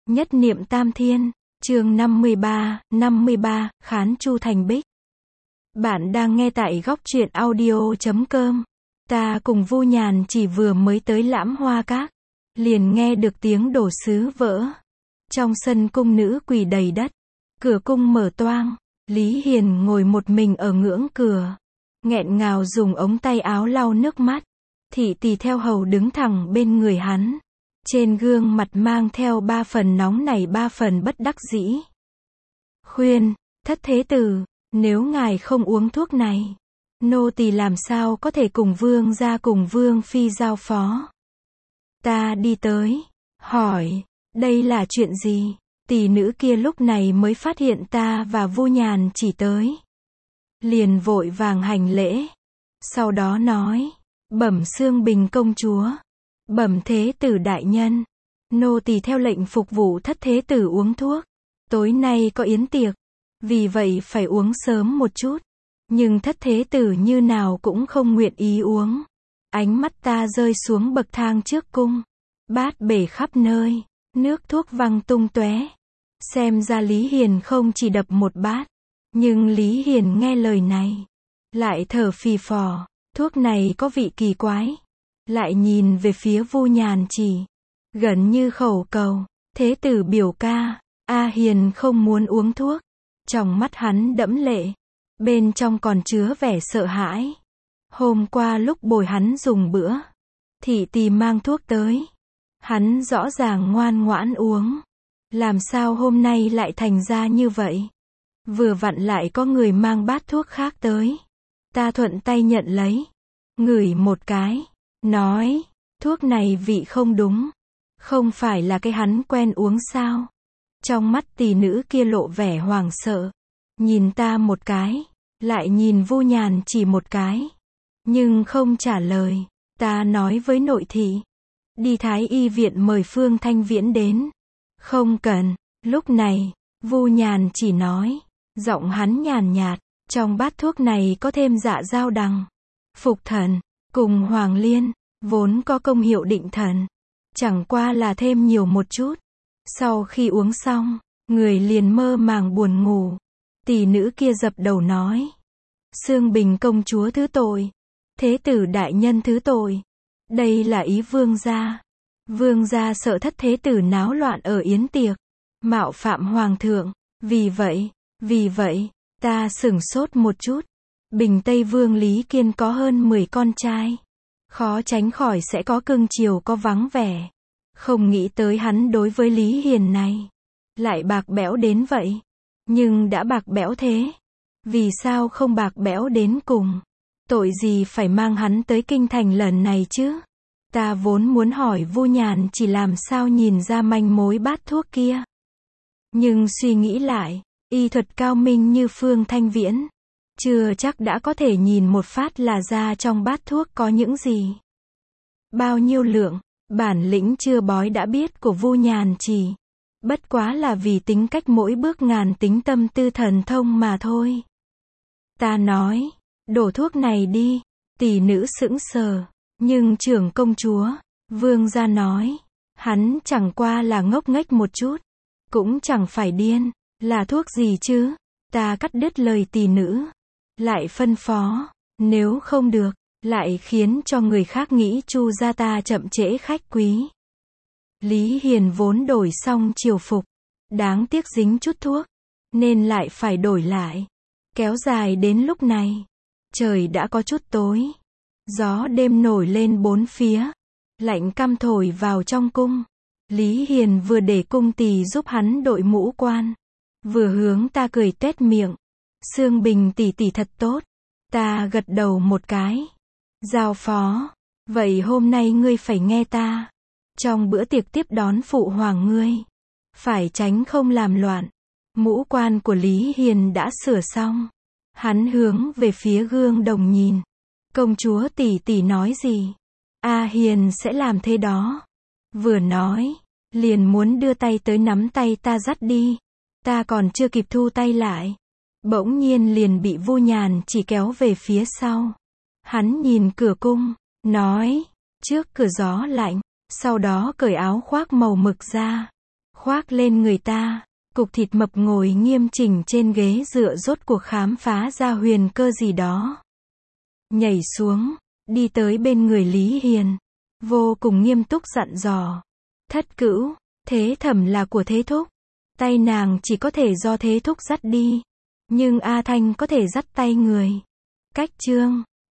Nhất niệm tam thiên, chương 53, Khán Chu Thành Bích. Bạn đang nghe tại góc truyện audio.com. Ta cùng Vu Nhàn chỉ vừa mới tới Lãm Hoa Các, liền nghe được tiếng đồ sứ vỡ. Trong sân cung nữ quỳ đầy đất, cửa cung mở toang, Lý Hiền ngồi một mình ở ngưỡng cửa, nghẹn ngào dùng ống tay áo lau nước mắt. Thị tỳ theo hầu đứng thẳng bên người hắn, trên gương mặt mang theo 3 phần nóng nảy 3 phần bất đắc dĩ. Khuyên, thất thế tử, nếu ngài không uống thuốc này, nô tỳ làm sao có thể cùng vương gia cùng vương phi giao phó. Ta đi tới, hỏi, đây là chuyện gì? Tỷ nữ kia lúc này mới phát hiện ta và Vu Nhàn chỉ tới, liền vội vàng hành lễ, sau đó nói, bẩm Xương Bình công chúa, bẩm thế tử đại nhân, nô tỳ theo lệnh phục vụ thất thế tử uống thuốc. Tối nay có yến tiệc, vì vậy phải uống sớm một chút. Nhưng thất thế tử như nào cũng không nguyện ý uống. Ánh mắt ta rơi xuống bậc thang trước cung, bát bể khắp nơi, nước thuốc văng tung tóe. Xem ra Lý Hiền không chỉ đập một bát, nhưng Lý Hiền nghe lời này, lại thở phì phò, thuốc này có vị kỳ quái. Lại nhìn về phía Vu Nhàn chỉ, gần như khẩu cầu, thế tử biểu ca, A Hiền không muốn uống thuốc. Trong mắt hắn đẫm lệ, bên trong còn chứa vẻ sợ hãi. Hôm qua lúc bồi hắn dùng bữa, thị tỳ mang thuốc tới, hắn rõ ràng ngoan ngoãn uống. Làm sao hôm nay lại thành ra như vậy? Vừa vặn lại có người mang bát thuốc khác tới. Ta thuận tay nhận lấy, ngửi một cái, nói, thuốc này vị không đúng, không phải là cái hắn quen uống sao? Trong mắt tỷ nữ kia lộ vẻ hoảng sợ, nhìn ta một cái, lại nhìn Vu Nhàn chỉ một cái, nhưng không trả lời. Ta nói với nội thị, đi Thái y viện mời Phương Thanh Viễn đến. Không cần. Lúc này, Vu Nhàn chỉ nói, giọng hắn nhàn nhạt, trong bát thuốc này có thêm dạ dao đằng, phục thần, cùng hoàng liên, vốn có công hiệu định thần, chẳng qua là thêm nhiều một chút. Sau khi uống xong, người liền mơ màng buồn ngủ. Tỷ nữ kia dập đầu nói, Xương Bình công chúa thứ tội, thế tử đại nhân thứ tội. Đây là ý vương gia. Vương gia sợ thất thế tử náo loạn ở yến tiệc, mạo phạm hoàng thượng. Vì vậy, ta sửng sốt một chút. Bình Tây Vương Lý Kiên có hơn 10 con trai, khó tránh khỏi sẽ có cưng chiều có vắng vẻ. Không nghĩ tới hắn đối với Lý Hiền này, lại bạc bẽo đến vậy. Nhưng đã bạc bẽo thế, vì sao không bạc bẽo đến cùng? Tội gì phải mang hắn tới kinh thành lần này chứ? Ta vốn muốn hỏi Vu Nhàn chỉ làm sao nhìn ra manh mối bát thuốc kia. Nhưng suy nghĩ lại, y thuật cao minh như Phương Thanh Viễn, chưa chắc đã có thể nhìn một phát là ra trong bát thuốc có những gì. Bao nhiêu lượng, bản lĩnh chưa bói đã biết của Vu Nhàn chỉ, bất quá là vì tính cách mỗi bước ngàn tính tâm tư thần thông mà thôi. Ta nói, đổ thuốc này đi. Tỷ nữ sững sờ, nhưng trưởng công chúa, vương gia nói, hắn chẳng qua là ngốc nghếch một chút, cũng chẳng phải điên, là thuốc gì chứ? Ta cắt đứt lời tỷ nữ, lại phân phó, nếu không được, lại khiến cho người khác nghĩ Chu gia ta chậm trễ khách quý. Lý Hiền vốn đổi xong triều phục, đáng tiếc dính chút thuốc, nên lại phải đổi lại. Kéo dài đến lúc này, trời đã có chút tối, gió đêm nổi lên bốn phía, lạnh căm thổi vào trong cung. Lý Hiền vừa để cung tỳ giúp hắn đội mũ quan, vừa hướng ta cười tuét miệng. Xương Bình tỷ tỷ thật tốt. Ta gật đầu một cái. Giao phó, vậy hôm nay ngươi phải nghe ta. Trong bữa tiệc tiếp đón phụ hoàng ngươi, phải tránh không làm loạn. Mũ quan của Lý Hiền đã sửa xong. Hắn hướng về phía gương đồng nhìn. Công chúa tỷ tỷ nói gì? A Hiền sẽ làm thế đó. Vừa nói, liền muốn đưa tay tới nắm tay ta dắt đi. Ta còn chưa kịp thu tay lại, bỗng nhiên liền bị Vu Nhàn chỉ kéo về phía sau. Hắn nhìn cửa cung, nói, trước cửa gió lạnh, sau đó cởi áo khoác màu mực ra. khoác lên người ta. Cục thịt mập ngồi nghiêm chỉnh trên ghế dựa rốt cuộc khám phá ra huyền cơ gì đó. Nhảy xuống, đi tới bên người Lý Hiền. Vô cùng nghiêm túc dặn dò. Thất Cữu, Thế Thẩm là của Thế Thúc. Tay nàng chỉ có thể do Thế Thúc dắt đi. Nhưng A Thanh có thể dắt tay người. Cách Trương,